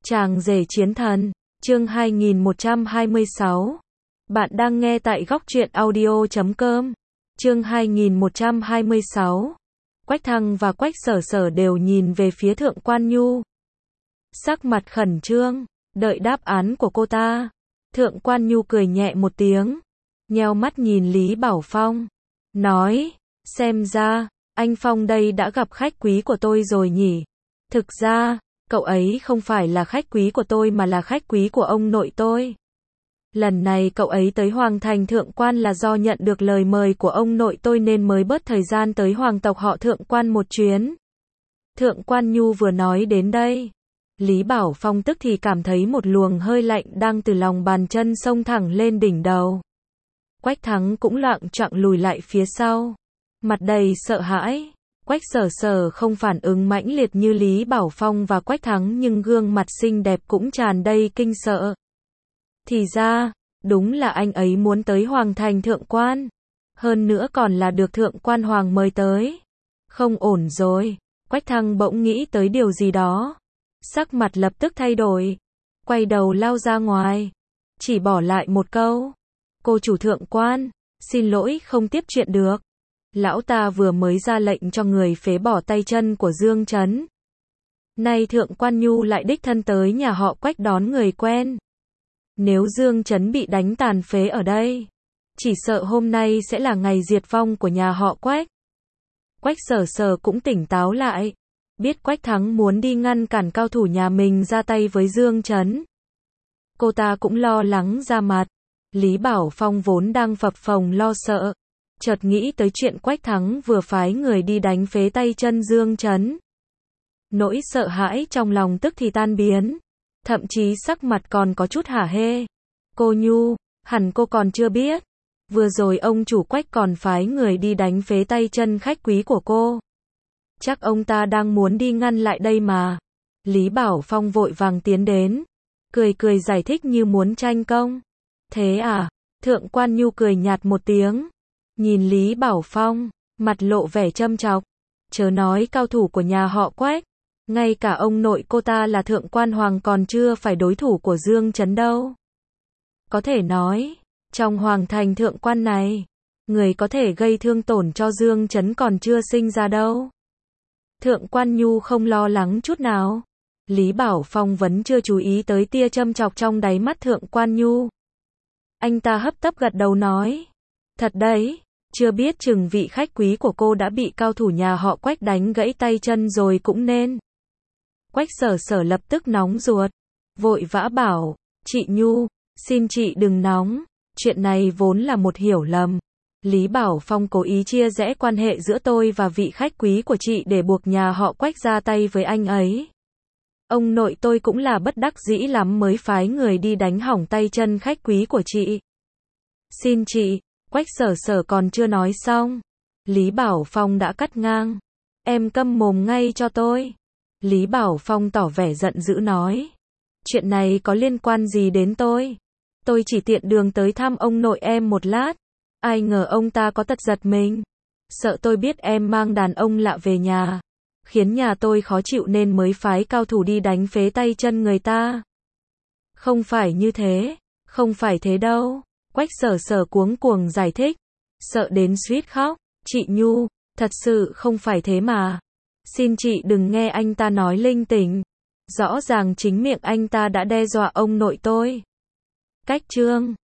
Chàng rể chiến thần, chương 2126. Bạn đang nghe tại góc truyện audio.com. Chương 2126. Quách Thăng và Quách Sở Sở đều nhìn về phía Thượng Quan Nhu. Sắc mặt khẩn trương, đợi đáp án của cô ta. Thượng Quan Nhu cười nhẹ một tiếng, nheo mắt nhìn Lý Bảo Phong, nói, xem ra, anh Phong đây đã gặp khách quý của tôi rồi nhỉ. Thực ra, cậu ấy không phải là khách quý của tôi mà là khách quý của ông nội tôi. Lần này cậu ấy tới Hoàng Thành Thượng Quan là do nhận được lời mời của ông nội tôi nên mới bớt thời gian tới hoàng tộc họ Thượng Quan một chuyến. Thượng Quan Nhu vừa nói đến đây, Lý Bảo Phong tức thì cảm thấy một luồng hơi lạnh đang từ lòng bàn chân xông thẳng lên đỉnh đầu. Quách Thắng cũng loạng choạng lùi lại phía sau, mặt đầy sợ hãi. Quách Sở Sở không phản ứng mãnh liệt như Lý Bảo Phong và Quách Thắng nhưng gương mặt xinh đẹp cũng tràn đầy kinh sợ. Thì ra, đúng là anh ấy muốn tới Hoàng Thành Thượng Quan. Hơn nữa còn là được Thượng Quan Hoàng mời tới. Không ổn rồi. Quách Thăng bỗng nghĩ tới điều gì đó. Sắc mặt lập tức thay đổi. Quay đầu lao ra ngoài. Chỉ bỏ lại một câu. Cô chủ Thượng Quan, xin lỗi không tiếp chuyện được. Lão ta vừa mới ra lệnh cho người phế bỏ tay chân của Dương Chấn. Nay Thượng Quan Nhu lại đích thân tới nhà họ Quách đón người quen. Nếu Dương Chấn bị đánh tàn phế ở đây, chỉ sợ hôm nay sẽ là ngày diệt vong của nhà họ Quách. Quách Sở Sở cũng tỉnh táo lại, biết Quách Thắng muốn đi ngăn cản cao thủ nhà mình ra tay với Dương Chấn. Cô ta cũng lo lắng ra mặt. Lý Bảo Phong vốn đang phập phồng lo sợ, chợt nghĩ tới chuyện Quách Thắng vừa phái người đi đánh phế tay chân Dương Chấn. Nỗi sợ hãi trong lòng tức thì tan biến, thậm chí sắc mặt còn có chút hả hê. Cô Nhu, hẳn cô còn chưa biết, vừa rồi ông chủ Quách còn phái người đi đánh phế tay chân khách quý của cô. Chắc ông ta đang muốn đi ngăn lại đây mà. Lý Bảo Phong vội vàng tiến đến, cười cười giải thích như muốn tranh công. Thế à? Thượng Quan Nhu cười nhạt một tiếng, nhìn Lý Bảo Phong, mặt lộ vẻ châm chọc. Chớ nói cao thủ của nhà họ Quách, ngay cả ông nội cô ta là Thượng Quan Hoàng còn chưa phải đối thủ của Dương Chấn đâu. Có thể nói, trong Hoàng Thành Thượng Quan này, người có thể gây thương tổn cho Dương Chấn còn chưa sinh ra đâu. Thượng Quan Nhu không lo lắng chút nào. Lý Bảo Phong vẫn chưa chú ý tới tia châm chọc trong đáy mắt Thượng Quan Nhu. Anh ta hấp tấp gật đầu nói, thật đấy, chưa biết chừng vị khách quý của cô đã bị cao thủ nhà họ Quách đánh gãy tay chân rồi cũng nên. Quách Sở Sở lập tức nóng ruột, vội vã bảo, chị Nhu, xin chị đừng nóng, chuyện này vốn là một hiểu lầm. Lý Bảo Phong cố ý chia rẽ quan hệ giữa tôi và vị khách quý của chị để buộc nhà họ Quách ra tay với anh ấy. Ông nội tôi cũng là bất đắc dĩ lắm mới phái người đi đánh hỏng tay chân khách quý của chị. Xin chị, Quách Sở Sở còn chưa nói xong, Lý Bảo Phong đã cắt ngang. Em câm mồm ngay cho tôi. Lý Bảo Phong tỏ vẻ giận dữ nói, chuyện này có liên quan gì đến tôi? Tôi chỉ tiện đường tới thăm ông nội em một lát. Ai ngờ ông ta có tật giật mình, sợ tôi biết em mang đàn ông lạ về nhà, khiến nhà tôi khó chịu nên mới phái cao thủ đi đánh phế tay chân người ta. Không phải như thế, không phải thế đâu. Quách Sở Sở cuống cuồng giải thích, sợ đến suýt khóc. Chị Nhu, thật sự không phải thế mà. Xin chị đừng nghe anh ta nói linh tinh. Rõ ràng chính miệng anh ta đã đe dọa ông nội tôi. Cách chương